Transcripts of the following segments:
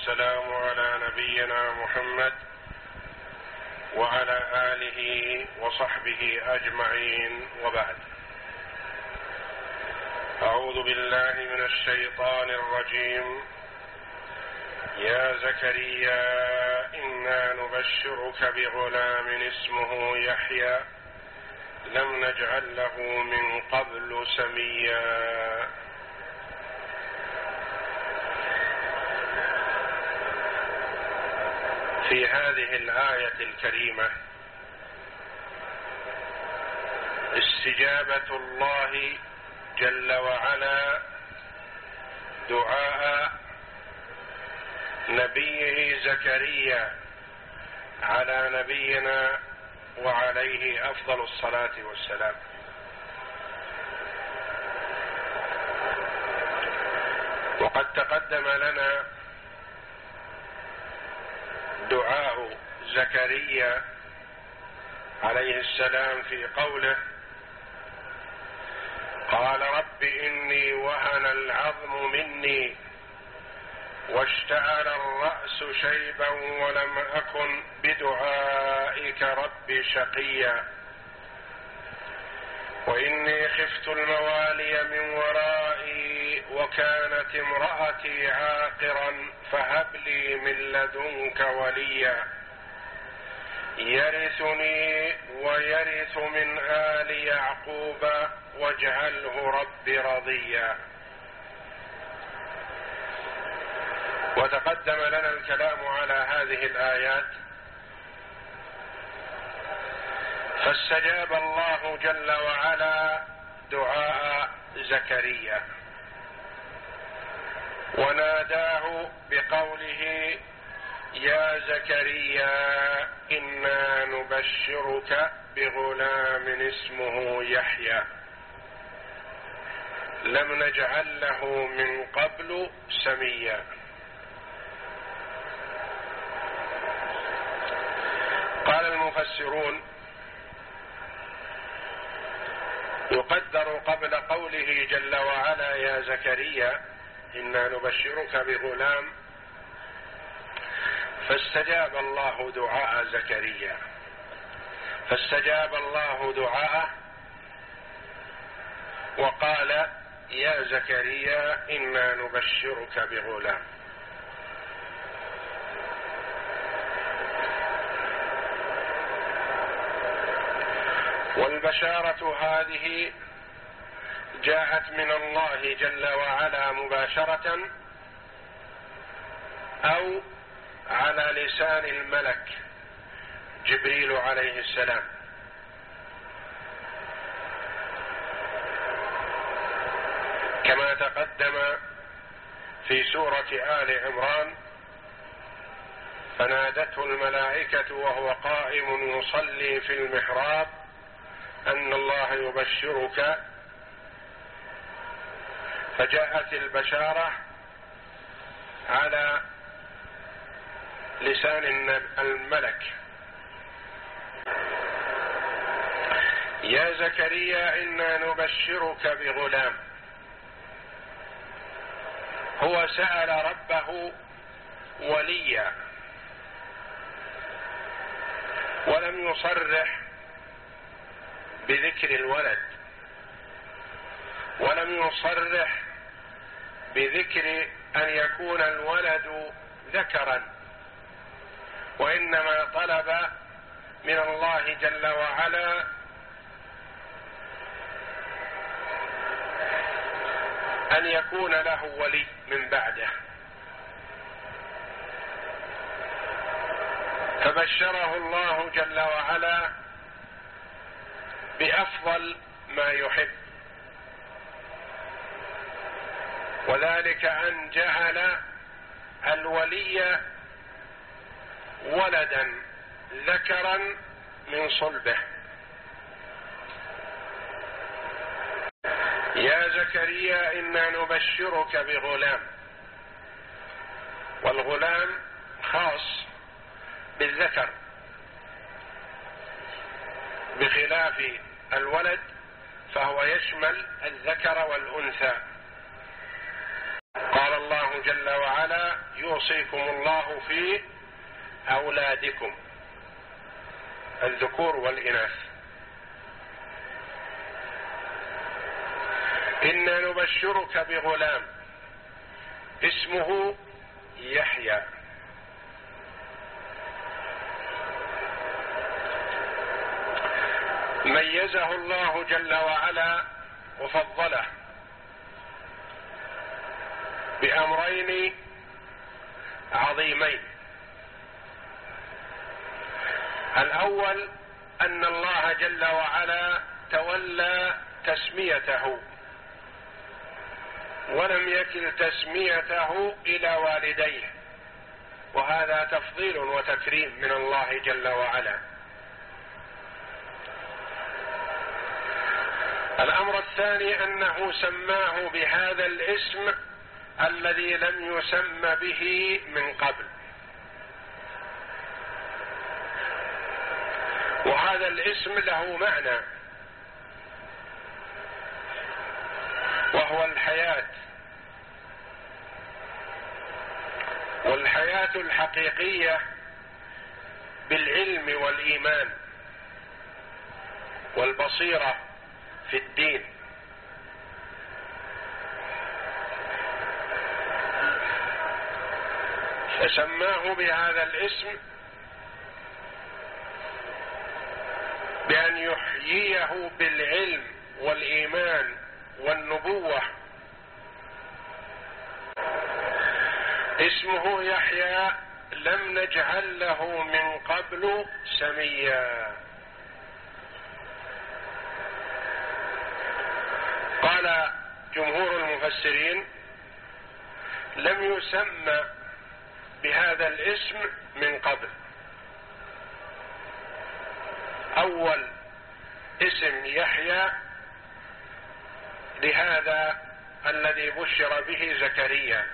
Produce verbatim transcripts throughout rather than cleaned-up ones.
والسلام على نبينا محمد وعلى آله وصحبه أجمعين، وبعد. أعوذ بالله من الشيطان الرجيم. يا زكريا إنا نبشرك بغلام اسمه يحيى لم نجعل له من قبل سميا. في هذه الآية الكريمة استجابة الله جل وعلا دعاء نبيه زكريا على نبينا وعليه أفضل الصلاة والسلام. وقد تقدم لنا دعاء زكريا عليه السلام في قوله: قال رب إني وهن العظم مني واشتعل الرأس شيبا ولم أكن بدعائك رب شقيا وإني خفت الموالي من ورائي وكانت امرأتي عاقرا فهب لي من لدنك وليا يرثني ويرث من آل يعقوب واجعله رب رضيا. وتقدم لنا الكلام على هذه الآيات، فاستجاب الله جل وعلا دعاء زكريا وناداه بقوله: يا زكريا إنا نبشرك بغلام اسمه يحيى لم نجعل له من قبل سميا. قال المفسرون: يقدر قبل قوله جل وعلا يا زكريا إنا نبشرك بغلام فاستجاب الله دعاء زكريا، فاستجاب الله دعاءه وقال: يا زكريا إنا نبشرك بغلام. والبشارة هذه جاءت من الله جل وعلا مباشرة أو على لسان الملك جبريل عليه السلام، كما تقدم في سورة آل عمران: فنادته الملائكة وهو قائم يصلي في المحراب أن الله يبشرك، فجاءت البشارة على لسان الملك: يا زكريا إنا نبشرك بغلام. هو سأل ربه وليا ولم يصرح بذكر الولد ولم يصرح بذكر أن يكون الولد ذكرا، وإنما طلب من الله جل وعلا أن يكون له ولي من بعده، فبشره الله جل وعلا بأفضل ما يحب، وذلك أن جعل الولي ولدا ذكرا من صلبه. يا زكريا إنا نبشرك بغلام، والغلام خاص بالذكر بخلاف الولد فهو يشمل الذكر والأنثى. قال الله جل وعلا: وعلا: يوصيكم الله في أولادكم، الذكور والإناث. إنا نبشرك بغلام اسمه يحيى. ميزه الله جل وعلا وفضله بأمرين عظيمين. الأول أن الله جل وعلا تولى تسميته، ولم يكل تسميته إلى والديه، وهذا تفضيل وتكريم من الله جل وعلا. الأمر الثاني أنه سماه بهذا الاسم الذي لم يسم به من قبل، وهذا الاسم له معنى، وهو الحياة، والحياة الحقيقية بالعلم والإيمان والبصيرة في الدين. فسماه بهذا الاسم بأن يحييه بالعلم والإيمان والنبوة. اسمه يحيى لم نجعل له من قبل سميا. قال جمهور المفسرين: لم يسمى بهذا الاسم من قبل. أول اسم يحيى لهذا الذي بشر به زكريا.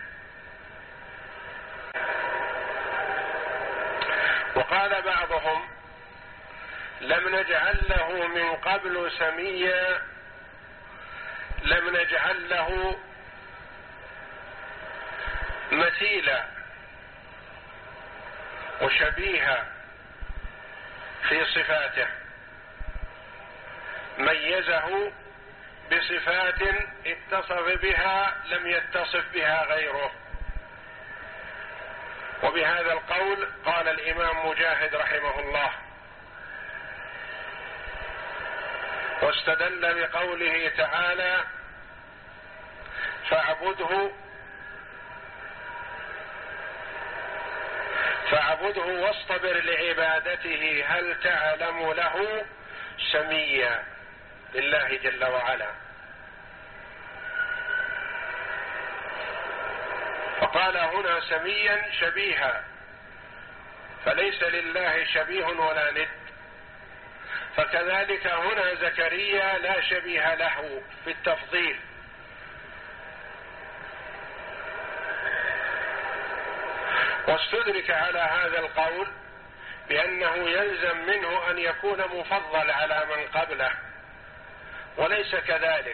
وقال بعضهم: لم نجعل له من قبل سميا، لم نجعل له مثيلا وشبيها في صفاته، ميزه بصفات اتصف بها لم يتصف بها غيره. وبهذا القول قال الإمام مجاهد رحمه الله، واستدل بقوله تعالى: فاعبده فاعبده واصطبر لعبادته هل تعلم له سميا، لله جل وعلا. فقال هنا سميا شبيها، فليس لله شبيه ولا ند. فكذلك هنا زكريا لا شبيه له في التفضيل. واستدرك على هذا القول بأنه يلزم منه أن يكون مفضل على من قبله، وليس كذلك.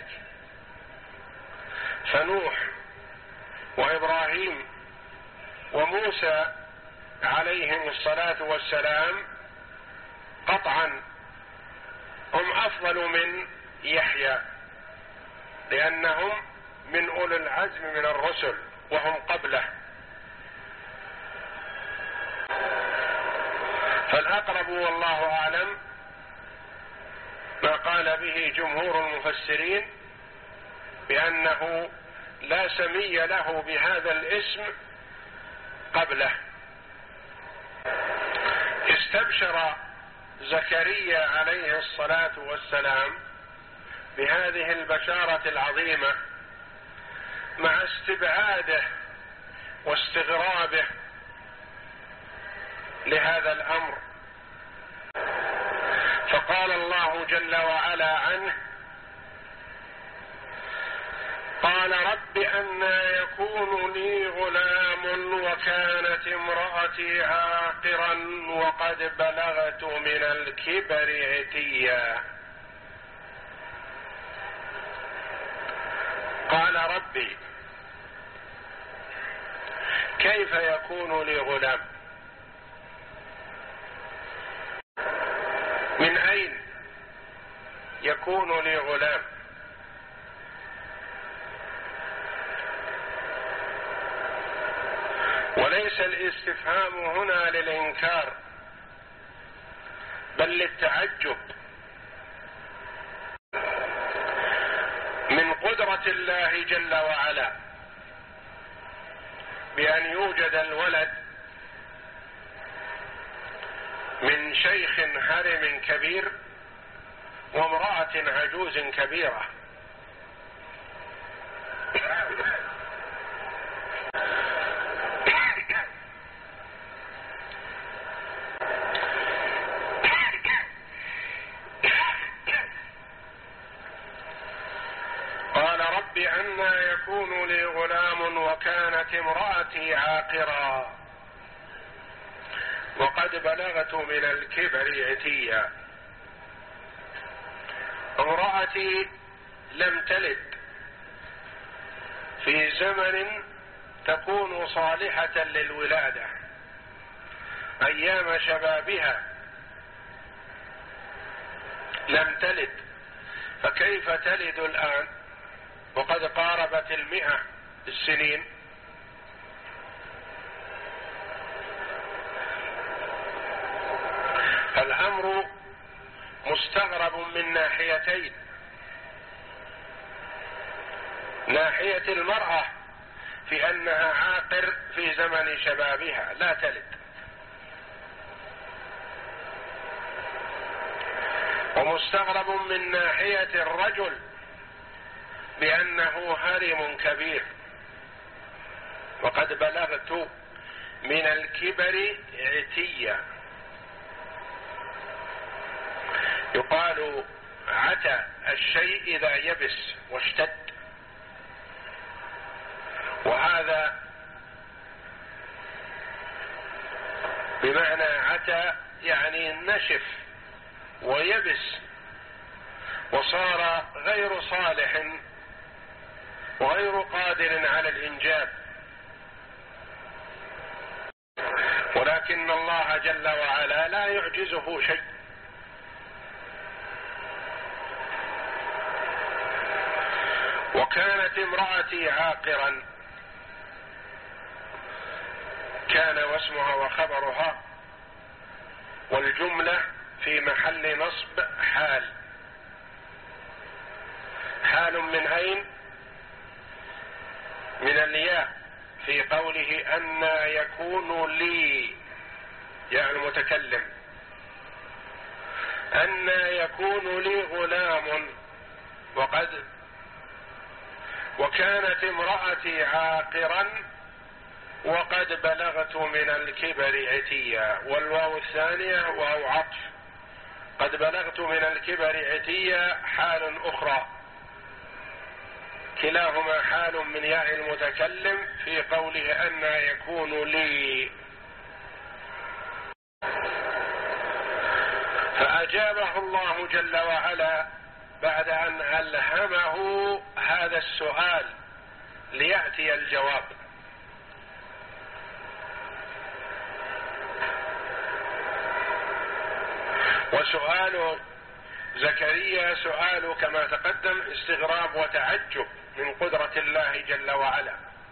فنوح وإبراهيم وموسى عليهم الصلاة والسلام قطعا هم أفضل من يحيى، لأنهم من أولي العزم من الرسل وهم قبله. فالأقرب والله أعلم ما قال به جمهور المفسرين، بأنه لا سمي له بهذا الاسم قبله. استبشر زكريا عليه الصلاة والسلام بهذه البشارة العظيمة مع استبعاده واستغرابه لهذا الأمر. فقال الله جل وعلا عنه: قال رب أنى يكون لي غلام وكانت امرأتي عاقرا وقد بلغت من الكبر عتيا. قال ربي كيف يكون لي غلام؟ من أين يكون لي غلام؟ وليس الاستفهام هنا للإنكار بل للتعجب من قدرة الله جل وعلا بأن يوجد الولد من شيخ هرم كبير وامرأة عجوز كبيرة. قال رب أنى يكون لي غلام وكانت امرأتي عاقرا وقد بلغت من الكبر عتيا. امرأتي لم تلد في زمن تكون صالحة للولادة أيام شبابها، لم تلد، فكيف تلد الآن وقد قاربت المئة السنين؟ الأمر مستغرب من ناحيتين: ناحية المرأة في أنها عاقر في زمن شبابها لا تلد، ومستغرب من ناحية الرجل بأنه هرم كبير وقد بلغت من الكبر عتيا. يقال عتى الشيء إذا يبس واشتد، وهذا بمعنى عتى يعني نشف ويبس وصار غير صالح وغير قادر على الإنجاب. ولكن الله جل وعلا لا يعجزه شيء، وكانت امرأتي عاقرا، كان واسمها وخبرها، والجملة في محل نصب حال. حال من أين؟ من الياء في قوله أنى يكون لي، يا المتكلم، أنى يكون لي غلام وقد وكانت امرأتي عاقرا وقد بلغت من الكبر عتيا. والواو الثانية واو عطف، قد بلغت من الكبر عتيا حال أخرى، كلاهما حال من ياء المتكلم في قوله أنى يكون لي. فأجابه الله جل وعلا بعد أن ألهمه هذا السؤال ليأتي الجواب. وسؤال زكريا سؤال كما تقدم استغراب وتعجب من قدرة الله جل وعلا،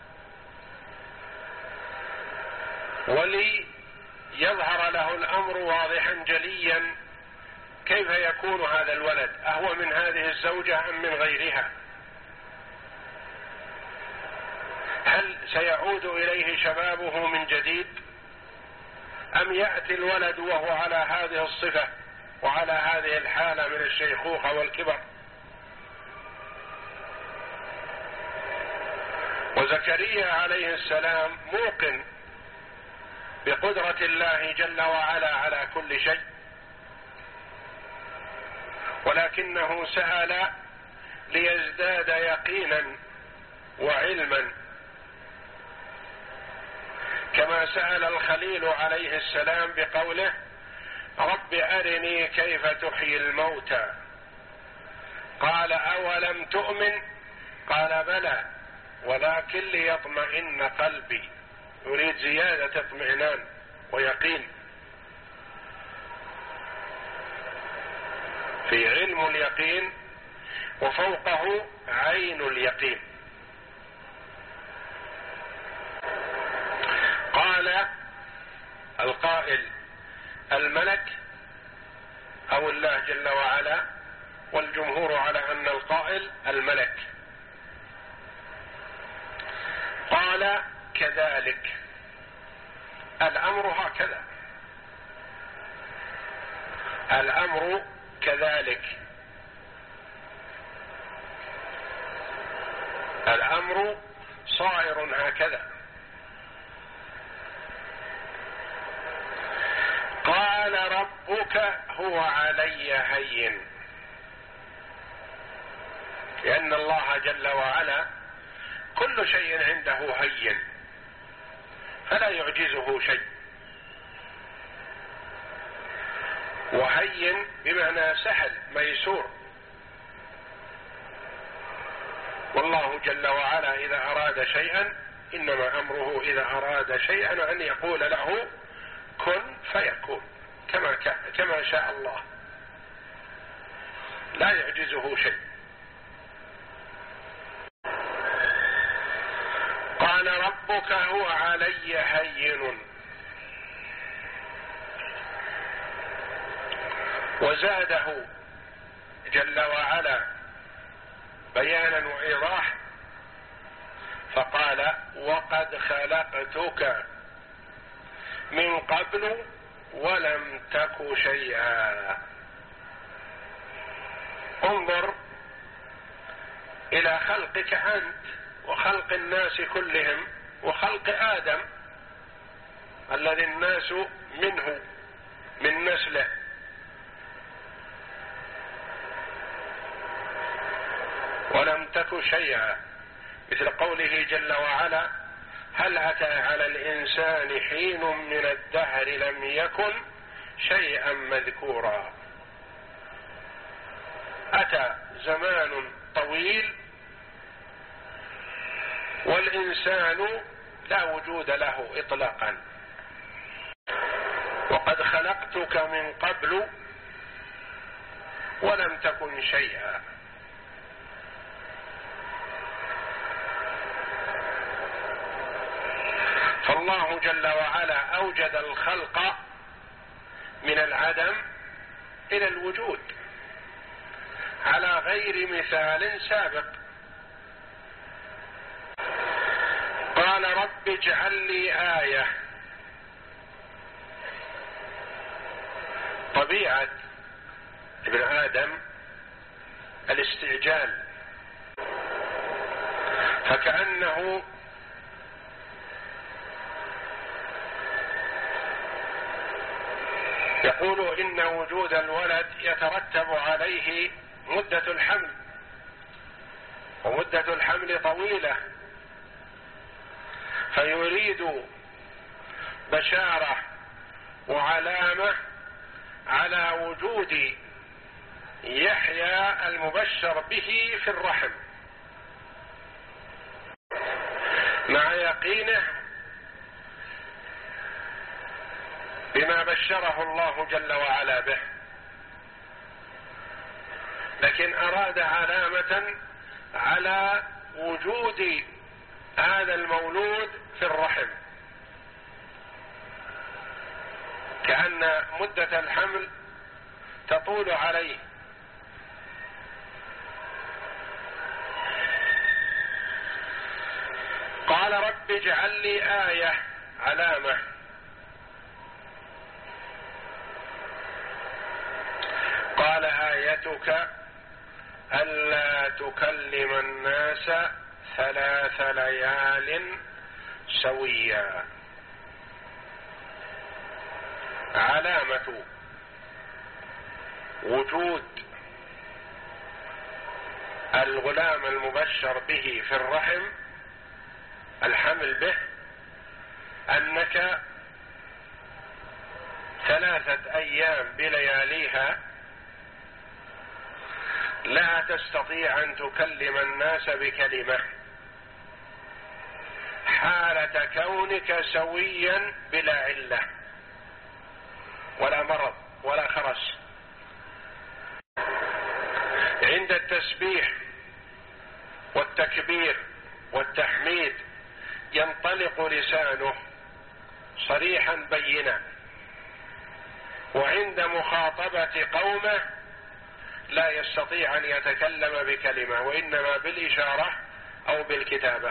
وليظهر له الأمر واضحا جليا كيف يكون هذا الولد، أهو من هذه الزوجة أم من غيرها؟ هل سيعود إليه شبابه من جديد أم يأتي الولد وهو على هذه الصفة وعلى هذه الحالة من الشيخوخة والكبر؟ وزكريا عليه السلام موقن بقدرة الله جل وعلا على كل شيء، ولكنه سأل ليزداد يقينا وعلما، كما سأل الخليل عليه السلام بقوله رب أرني كيف تحيي الموتى، قال أولم تؤمن؟ قال بلى ولكن ليطمئن قلبي. يريد زيادة اطمئنان ويقين. في علم اليقين وفوقه عين اليقين. قال القائل الملك أو الله جل وعلا، والجمهور على أن القائل الملك. قال كذلك، الأمر هكذا، الأمر كذلك، الأمر صائر هكذا. قال ربك هو علي هين، لأن الله جل وعلا كل شيء عنده هين فلا يعجزه شيء. وهين بمعنى سهل ميسور. والله جل وعلا إذا أراد شيئا إنما أمره إذا أراد شيئا أن يقول له كن فيكون، كما كما شاء الله، لا يعجزه شيء. قال ربك هو علي هين. وزاده جل وعلا بيانا وإيضاح فقال وقد خلقتك من قبل ولم تك شيئا. انظر إلى خلقك أنت وخلق الناس كلهم وخلق آدم الذي الناس منه من نسله. ولم تك شيئا، مثل قوله جل وعلا هل أتى على الإنسان حين من الدهر لم يكن شيئا مذكورا. أتى زمان طويل والإنسان لا وجود له إطلاقا. وقد خلقتك من قبل ولم تكن شيئا. فالله جل وعلا أوجد الخلق من العدم إلى الوجود على غير مثال سابق. قال رب اجعل لي آية. طبيعة ابن آدم الاستعجال، فكأنه يقول إن وجود الولد يترتب عليه مدة الحمل، ومدة الحمل طويلة، فيريد بشارة وعلامة على وجود يحيى المبشر به في الرحم، مع يقينه بما بشره الله جل وعلا به، لكن أراد علامة على وجود هذا المولود في الرحم، كأن مدة الحمل تطول عليه. قال رب اجعل لي آية، علامة. قال آيتك ألا تكلم الناس ثلاث ليال سويا. علامة وجود الغلام المبشر به في الرحم، الحمل به، أنك ثلاثة أيام بلياليها لا تستطيع أن تكلم الناس بكلمة حالة كونك سويا بلا علة ولا مرض ولا خرس. عند التسبيح والتكبير والتحميد ينطلق لسانه صريحا بينا، وعند مخاطبة قومه لا يستطيع أن يتكلم بكلمة، وإنما بالإشارة أو بالكتابة.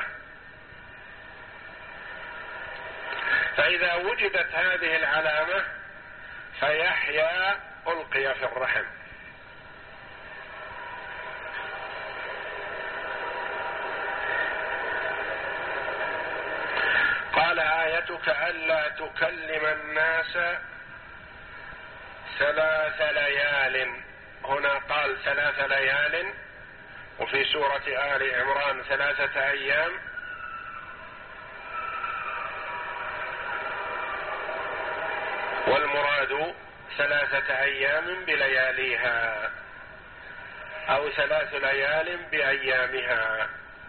فإذا وجدت هذه العلامة فيحيى ألقي في الرحم. قال آيتك ألا تكلم الناس ثلاث ليال، هنا قال ثلاث ليال، وفي سورة آل عمران ثلاثة أيام، والمراد ثلاثة أيام بلياليها أو ثلاث ليال بأيامها.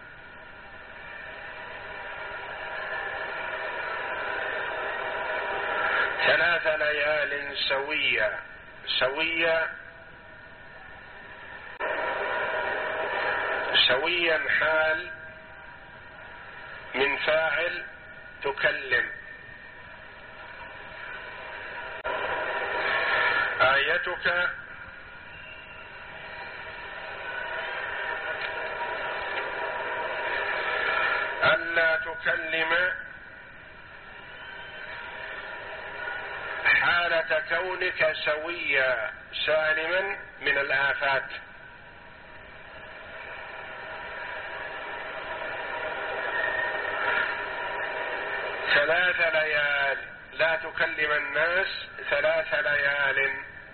ثلاث ليال سوية. سوية سويا حال من فاعل تكلم. آيتك ألا تكلم حالة كونك سويا سالما من الآفات. ثلاث ليال، لا تكلم الناس ثلاث ليال،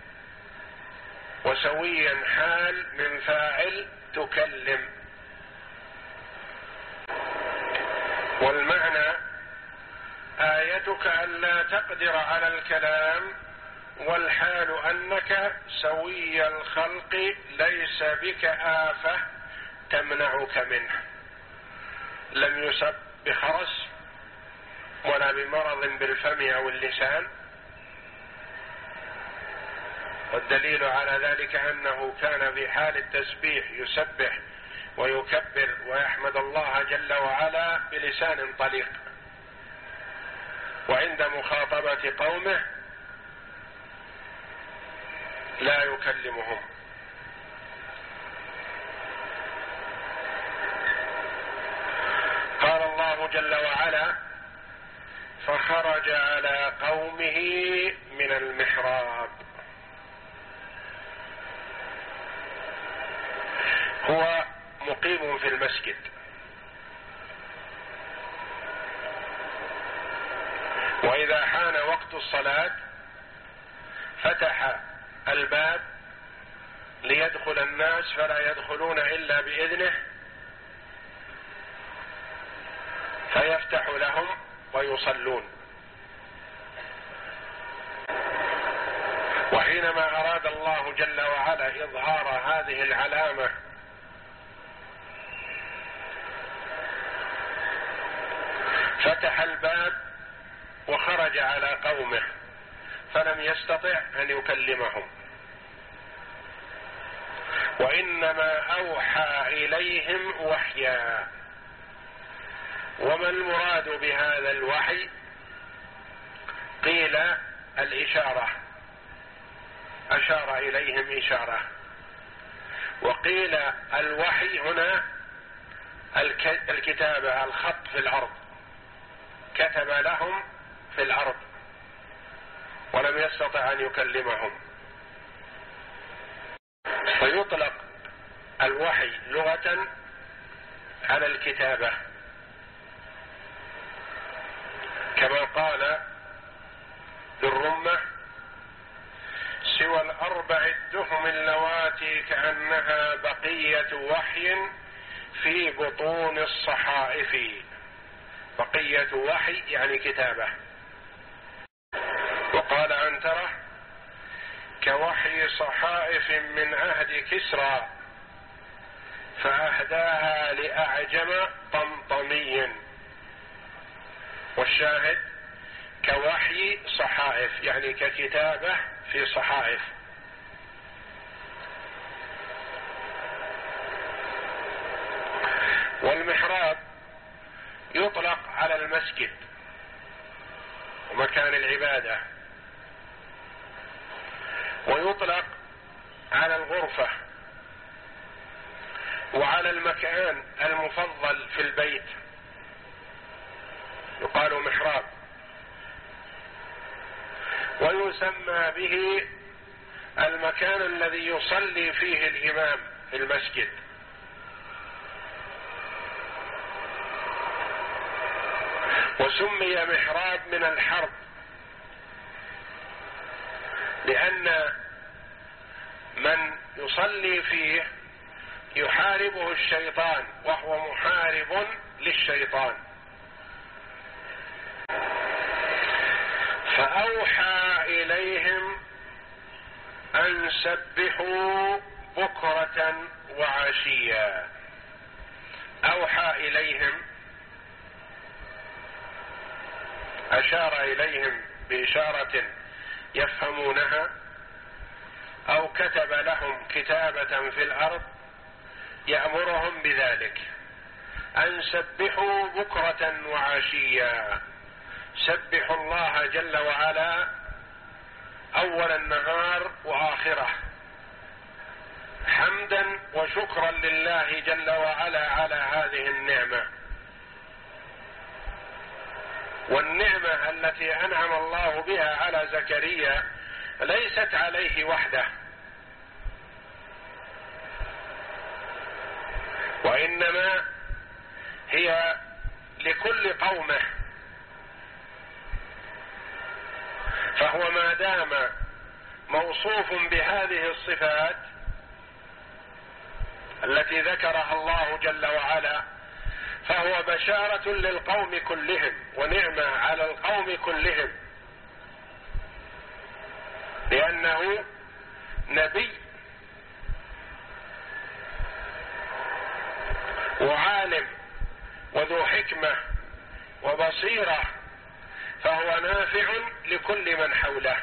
وسويا حال من فاعل تكلم. والمعنى آيتك ألا تقدر على الكلام والحال أنك سوي الخلق ليس بك آفة تمنعك منه، لم يصب بخرس ولا بمرض بالفم أو اللسان. والدليل على ذلك أنه كان في حال التسبيح يسبح ويكبر ويحمد الله جل وعلا بلسان طليق، وعند مخاطبة قومه لا يكلمهم. قال الله جل وعلا فخرج على قومه من المحراب. هو مقيم في المسجد، وإذا حان وقت الصلاة فتح الباب ليدخل الناس فلا يدخلون إلا بإذنه، فيفتح لهم ويصلون. وحينما أراد الله جل وعلا إظهار هذه العلامة فتح الباب وخرج على قومه فلم يستطع أن يكلمهم، وإنما أوحى إليهم وحيا. وما المراد بهذا الوحي؟ قيل الإشارة، أشار إليهم إشارة، وقيل الوحي هنا الكتابة، الخط في الأرض، كتب لهم في الأرض ولم يستطع أن يكلمهم. فيطلق الوحي لغة على الكتابة، كما قال للرمة سوى الأربع الدهم اللواتي كأنها بقية وحي في بطون الصحائف. بقية وحي يعني كتابة. وقال عنترة كوحي صحائف من عهد كسرى فأهداها لأعجم طمطمي. والشاهد كوحي صحائف، يعني ككتابة في صحائف. والمحراب يطلق على المسجد ومكان العبادة، ويطلق على الغرفة وعلى المكان المفضل في البيت، يقال محراب. ويسمى به المكان الذي يصلي فيه الإمام في المسجد. وسمي محراب من الحرب لأن من يصلي فيه يحاربه الشيطان وهو محارب للشيطان. فأوحى إليهم أن سبحوا بكرة وعشيا. أوحى إليهم، أشار إليهم بإشارة يفهمونها، أو كتب لهم كتابة في الأرض يأمرهم بذلك، أن سبحوا بكرة وعشيا. سبحوا الله جل وعلا أول النهار وآخره، حمدا وشكرا لله جل وعلا على هذه النعمة. والنعمة التي أنعم الله بها على زكريا ليست عليه وحده، وإنما هي لكل قومه. فهو ما دام موصوف بهذه الصفات التي ذكرها الله جل وعلا، فهو بشارة للقوم كلهم ونعمة على القوم كلهم، لأنه نبي وعالم وذو حكمة وبصيرة، فهو نافع لكل من حوله.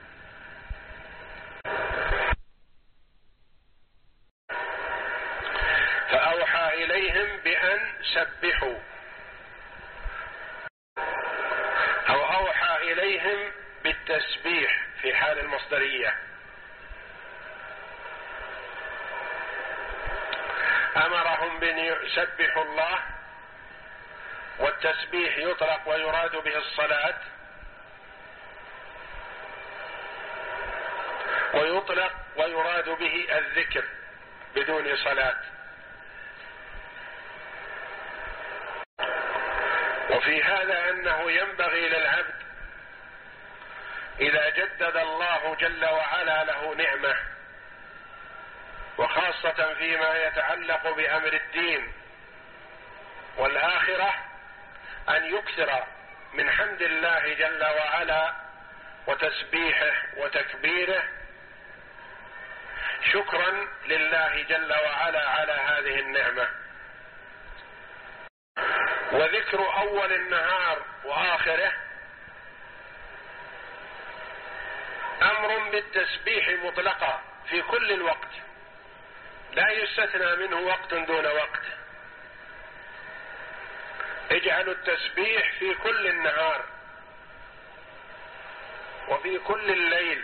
فأوحى إليهم بأن سبحوا، أو أوحى إليهم بالتسبيح في حال المصدرية. أمرهم بأن يسبحوا الله، والتسبيح يطلق ويراد به الصلاة، ويطلق ويراد به الذكر بدون صلاة. وفي هذا أنه ينبغي للعبد إذا جدد الله جل وعلا له نعمة، وخاصة فيما يتعلق بأمر الدين والآخرة، أن يكثر من حمد الله جل وعلا وتسبيحه وتكبيره شكرا لله جل وعلا على هذه النعمة. وذكر أول النهار وآخره أمر بالتسبيح مطلقا في كل الوقت، لا يستثنى منه وقت دون وقت. اجعلوا التسبيح في كل النهار وفي كل الليل،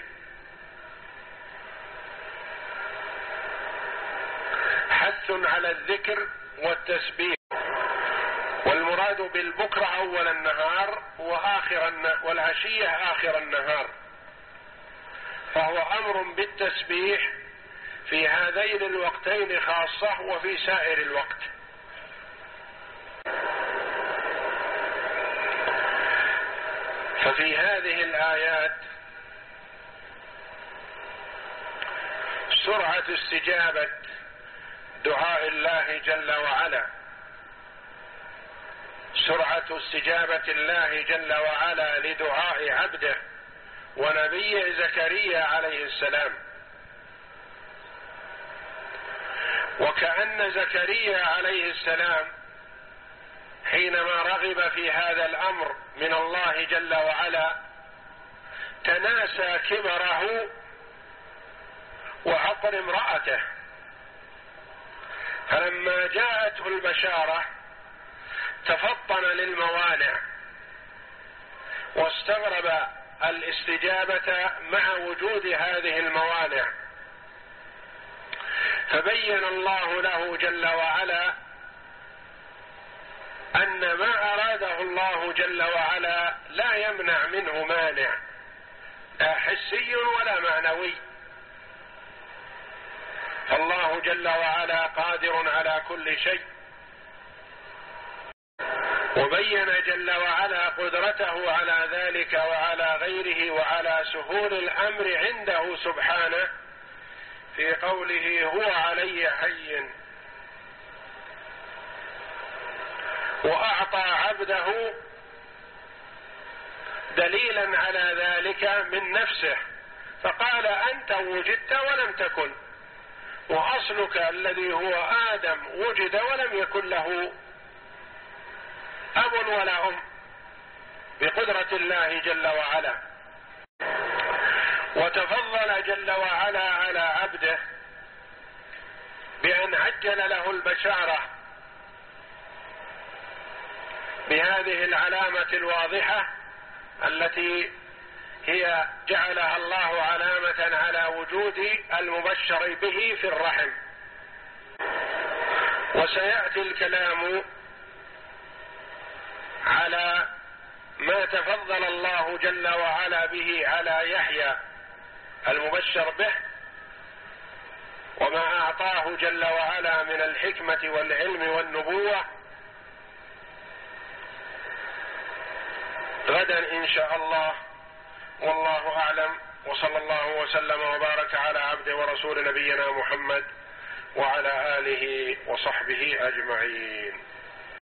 حث على الذكر والتسبيح. والمراد بالبكرة أول النهار وآخر النهار والعشية آخر النهار، فهو أمر بالتسبيح في هذين الوقتين خاصة وفي سائر الوقت. ففي هذه الآيات سرعة استجابة دعاء الله جل وعلا، سرعة استجابة الله جل وعلا لدعاء عبده ونبيه زكريا عليه السلام. وكأن زكريا عليه السلام حين حينما رغب في هذا الأمر من الله جل وعلا تناسى كبره وعقر امرأته، فلما جاءته البشارة تفطن للموانع واستغرب الاستجابة مع وجود هذه الموانع، فبين الله له جل وعلا أن ما أراده الله جل وعلا لا يمنع منه مانع، لا حسي ولا معنوي، فالله جل وعلا قادر على كل شيء. وبين جل وعلا قدرته على ذلك وعلى غيره وعلى سهول الأمر عنده سبحانه في قوله هو علي هين، وأعطى عبده دليلا على ذلك من نفسه فقال أنت وجدت ولم تكن، وأصلك الذي هو آدم وجد ولم يكن له أب ولا أم بقدرة الله جل وعلا. وتفضل جل وعلا على عبده بأن عجل له البشارة بهذه العلامة الواضحة التي هي جعلها الله علامة على وجود المبشر به في الرحم. وسيأتي الكلام على ما تفضل الله جل وعلا به على يحيى المبشر به، وما أعطاه جل وعلا من الحكمة والعلم والنبوة غدا إن شاء الله، والله أعلم. وصلى الله وسلم وبارك على عبده ورسول نبينا محمد وعلى آله وصحبه أجمعين.